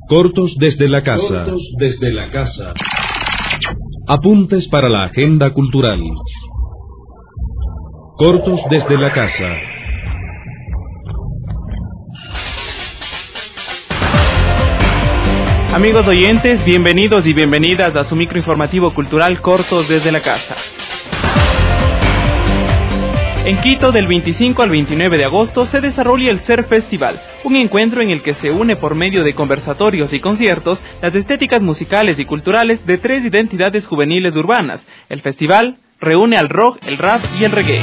Cortos desde la casa. Cortos desde la casa. Apuntes para la agenda cultural. Cortos desde la casa. Amigos oyentes, bienvenidos y bienvenidas a su microinformativo cultural Cortos desde la casa. En Quito, del 25 al 29 de agosto, se desarrolla el Ser Festival, un encuentro en el que se une por medio de conversatorios y conciertos las estéticas musicales y culturales de 3 identidades juveniles urbanas. El festival reúne al rock, el rap y el reggae.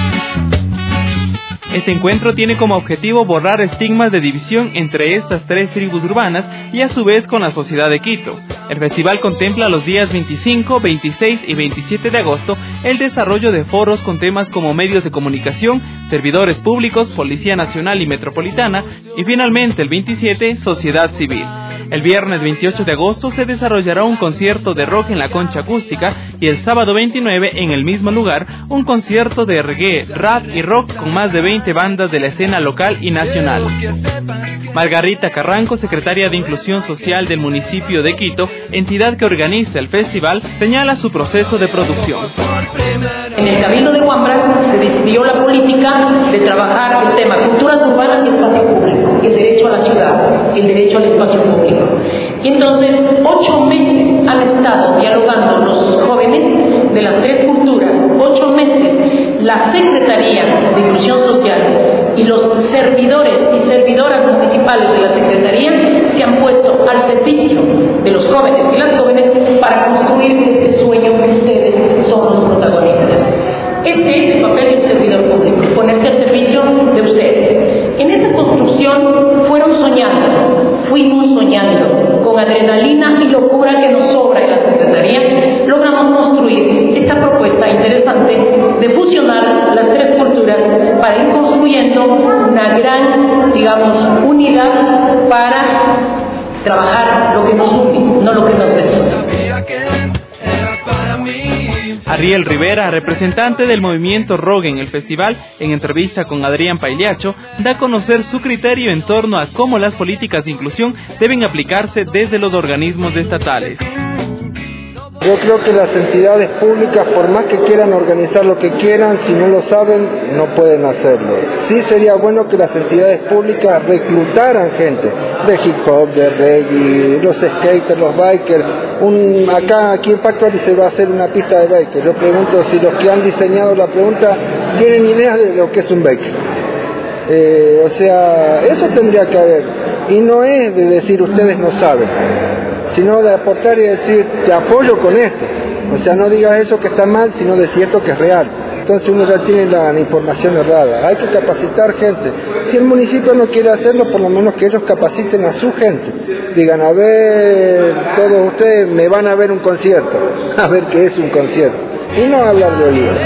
Este encuentro tiene como objetivo borrar estigmas de división entre estas 3 tribus urbanas y a su vez con la sociedad de Quito. El festival contempla los días 25, 26 y 27 de agosto el desarrollo de foros con temas como medios de comunicación, servidores públicos, Policía Nacional y Metropolitana y finalmente el 27, sociedad civil. El viernes 28 de agosto se desarrollará un concierto de rock en la Concha Acústica y el sábado 29 en el mismo lugar un concierto de reggae, rap y rock con más de 20 bandas de la escena local y nacional. Margarita Carranco, secretaria de Inclusión Social del municipio de Quito, entidad que organiza el festival, señala su proceso de producción. En el Cabildo de Huambras se decidió la política de trabajar el tema culturas urbanas y espacio público, el derecho a la ciudad, el derecho al espacio público. Y entonces 8 meses han estado dialogando los jóvenes de las 3 culturas, 8 meses la Secretaría de Inclusión Social y los servidores y servidoras municipales de la Secretaría se han puesto al servicio de los jóvenes y las jóvenes para construir este sueño que ustedes son los protagonistas. Este es el papel del servidor público, ponerse al servicio de ustedes. En esa construcción fuimos soñando, con adrenalina y locura que nos sobra en la Secretaría, logramos construir esta propuesta interesante de fusionar las 3 culturas para ir construyendo una gran, unidad para trabajar lo que nos une, no lo que nos desuna. Ariel Rivera, representante del movimiento rock en el festival, en entrevista con Adrián Pailiacho, da a conocer su criterio en torno a cómo las políticas de inclusión deben aplicarse desde los organismos estatales. Yo creo que las entidades públicas, por más que quieran organizar lo que quieran, si no lo saben, no pueden hacerlo. Sí sería bueno que las entidades públicas reclutaran gente de hip hop, de reggae, los skaters, los bikers. Aquí en Pactuari se va a hacer una pista de biker. Yo pregunto si los que han diseñado la pregunta tienen idea de lo que es un biker. Eso tendría que haber. Y no es de decir ustedes no saben, sino de aportar y decir, te apoyo con esto. No digas eso que está mal, sino decir esto que es real. Entonces uno ya tiene la información errada. Hay que capacitar gente. Si el municipio no quiere hacerlo, por lo menos que ellos capaciten a su gente. Digan, a ver, todos ustedes me van a ver un concierto. A ver qué es un concierto. Y no hablar de oídos.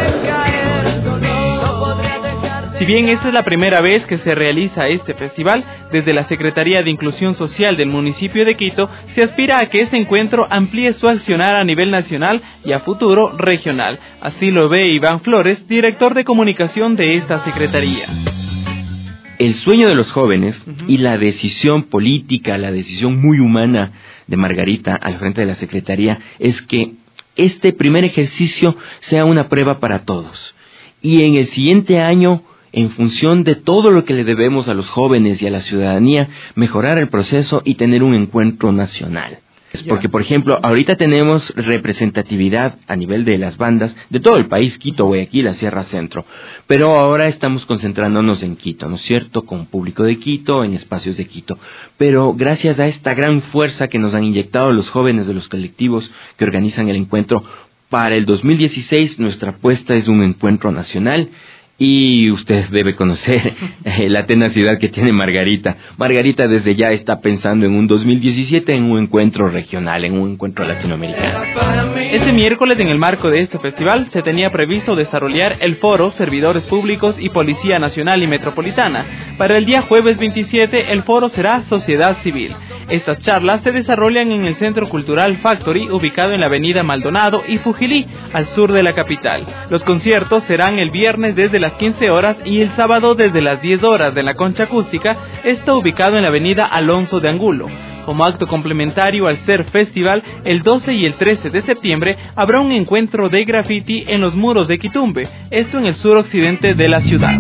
Si bien esta es la primera vez que se realiza este festival, desde la Secretaría de Inclusión Social del municipio de Quito se aspira a que este encuentro amplíe su accionar a nivel nacional y a futuro regional. Así lo ve Iván Flores, director de comunicación de esta secretaría. El sueño de los jóvenes y la decisión política, la decisión muy humana de Margarita al frente de la Secretaría es que este primer ejercicio sea una prueba para todos. Y en el siguiente año, en función de todo lo que le debemos a los jóvenes y a la ciudadanía, mejorar el proceso y tener un encuentro nacional. Porque, por ejemplo, ahorita tenemos representatividad a nivel de las bandas de todo el país, Quito, Guayaquil, la Sierra Centro. Pero ahora estamos concentrándonos en Quito, ¿no es cierto? Con público de Quito, en espacios de Quito. Pero gracias a esta gran fuerza que nos han inyectado los jóvenes de los colectivos que organizan el encuentro, para el 2016 nuestra apuesta es un encuentro nacional. Y usted debe conocer la tenacidad que tiene Margarita. Margarita desde ya está pensando en un 2017 en un encuentro regional, en un encuentro latinoamericano. Este miércoles, en el marco de este festival, se tenía previsto desarrollar el foro Servidores Públicos y Policía Nacional y Metropolitana. Para el día jueves 27, el foro será Sociedad Civil. Estas charlas se desarrollan en el Centro Cultural Factory, ubicado en la avenida Maldonado y Fujilí, al sur de la capital. Los conciertos serán el viernes desde las 15 horas y el sábado desde las 10 horas de la Concha Acústica, esto ubicado en la avenida Alonso de Angulo. Como acto complementario al Ser Festival, el 12 y el 13 de septiembre habrá un encuentro de graffiti en los muros de Quitumbe, esto en el suroccidente de la ciudad.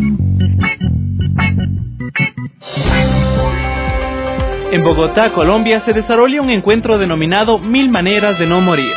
En Bogotá, Colombia, se desarrolla un encuentro denominado 1000 maneras de no morir.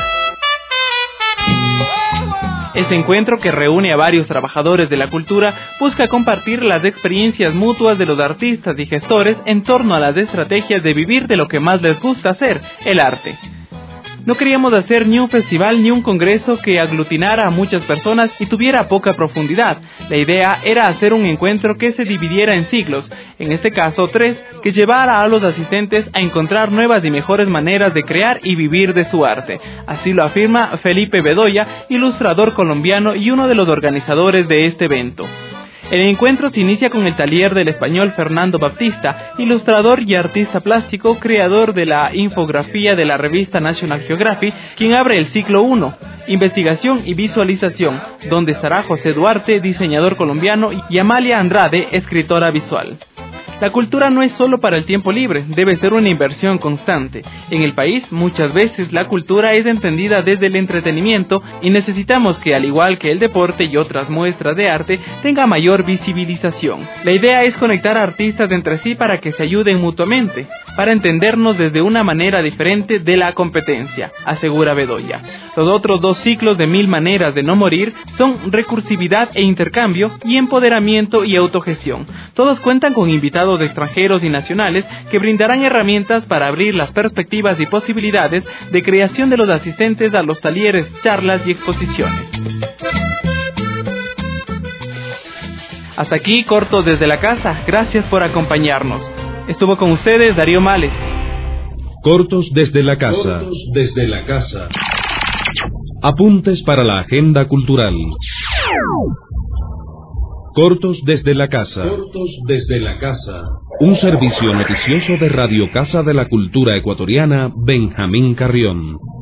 Este encuentro, que reúne a varios trabajadores de la cultura, busca compartir las experiencias mutuas de los artistas y gestores en torno a las estrategias de vivir de lo que más les gusta hacer, el arte. No queríamos hacer ni un festival ni un congreso que aglutinara a muchas personas y tuviera poca profundidad. La idea era hacer un encuentro que se dividiera en ciclos, en este caso 3, que llevara a los asistentes a encontrar nuevas y mejores maneras de crear y vivir de su arte. Así lo afirma Felipe Bedoya, ilustrador colombiano y uno de los organizadores de este evento. El encuentro se inicia con el taller del español Fernando Baptista, ilustrador y artista plástico, creador de la infografía de la revista National Geographic, quien abre el ciclo 1, Investigación y Visualización, donde estará José Duarte, diseñador colombiano, y Amalia Andrade, escritora visual. La cultura no es solo para el tiempo libre, debe ser una inversión constante. En el país, muchas veces la cultura es entendida desde el entretenimiento y necesitamos que, al igual que el deporte y otras muestras de arte, tenga mayor visibilización. La idea es conectar a artistas entre sí para que se ayuden mutuamente, para entendernos desde una manera diferente de la competencia, asegura Bedoya. Los otros 2 ciclos de 1000 maneras de no morir son recursividad e intercambio y empoderamiento y autogestión. Todos cuentan con invitados extranjeros y nacionales que brindarán herramientas para abrir las perspectivas y posibilidades de creación de los asistentes a los talleres, charlas y exposiciones. Hasta aquí, Cortos desde la Casa. Gracias por acompañarnos. Estuvo con ustedes Darío Males. Cortos desde la Casa. Cortos desde la Casa. Apuntes para la agenda cultural. Cortos desde la Casa. Cortos desde la Casa. Un servicio noticioso de Radio Casa de la Cultura Ecuatoriana, Benjamín Carrión.